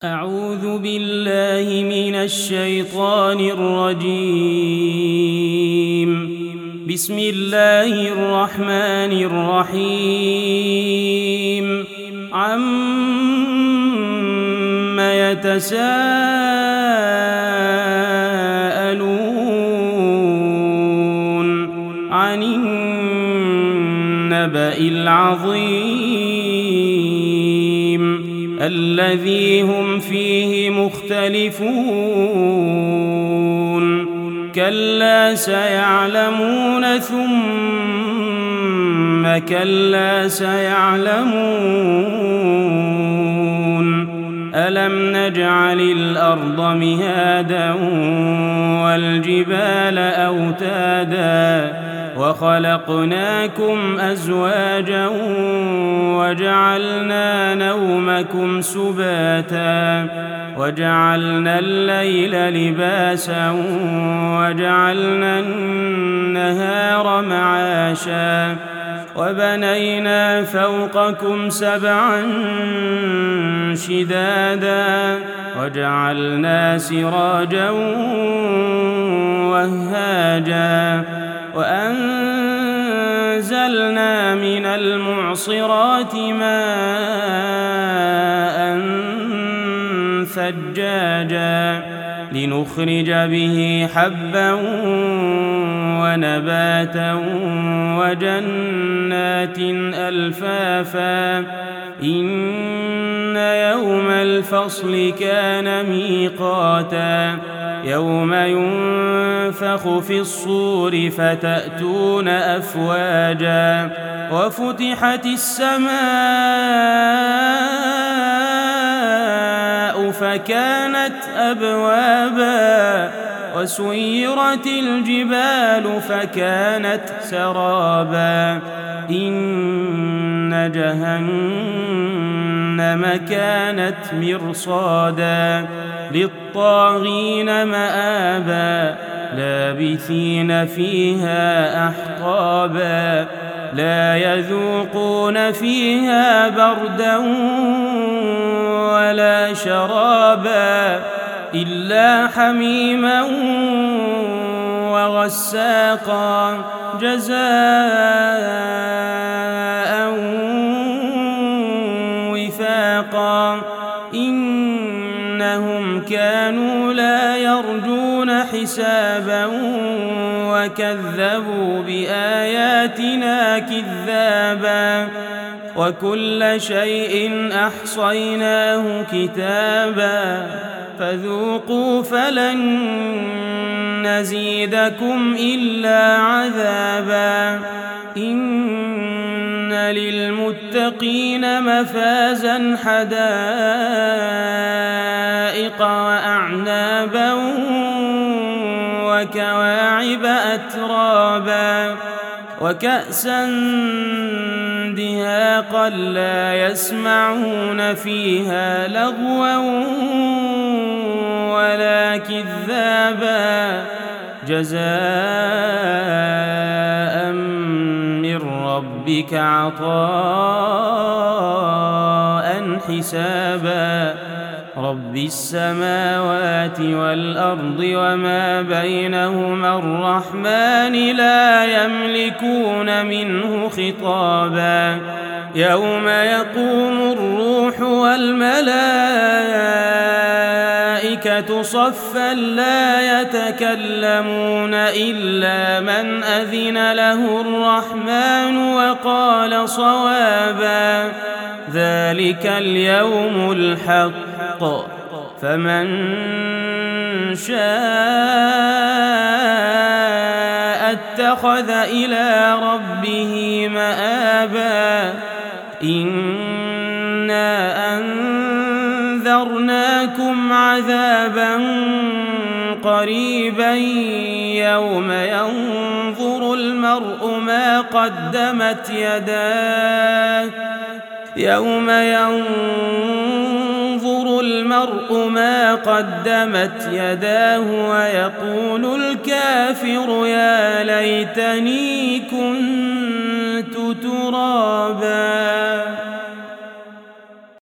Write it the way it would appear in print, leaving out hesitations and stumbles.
أعوذ بالله من الشيطان الرجيم. بسم الله الرحمن الرحيم. عَمَّ يتساءلون عن النبأ العظيم الذي هم فيه مختلفون. كلا سيعلمون ثم كلا سيعلمون. ألم نجعل الأرض مهادا والجبال أوتادا وخلقناكم أزواجا وجعلنا نومكم سباتا وجعلنا الليل لباسا وجعلنا النهار معاشا وبنينا فوقكم سبعا شدادا وجعلنا سراجا وهاجا وأنزلنا من المعصرات ماء ثجاجا لنخرج به حبا ونباتا وجنات ألفافا. إن يوم الفصل كان ميقاتا يوم ينفخ في الصور فتأتون أفواجا وفتحت السماء فكانت أبوابا وسيرت الجبال فكانت سرابا. إن جهنم كانت مرصادا للطاغين مآبا لابثين فيها أحقابا لا يذوقون فيها بردا ولا شرابا إلا حميما وغساقا جزاء وفاقا. إنهم كانوا لا يرجون حسابا وكذبوا بآياتنا كذابا وكل شيء أحصيناه كتابا فذوقوا فلن نزيدكم إلا عذابا. إن للمتقين مفازا حدائق وأعنابا وكواعب أترابا وكأسا دهاقا لا يسمعون فيها لغوا ولا كذابا جزاء من ربك عطاء حسابا. رب السماوات والأرض وما بينهما الرحمن لا يملكون منه خطابا. يوم يقوم الروح والملائكة صفا لا يتكلمون إلا من أذن له الرحمن وقال صوابا. ذلك اليوم الحق فمن شاء اتخذ إلى ربه مآبا. إنا أنذرناكم عذابا قريبا يوم ينظر المرء ما قدمت يداه ويقول الكافر يا ليتني كنت ترابا.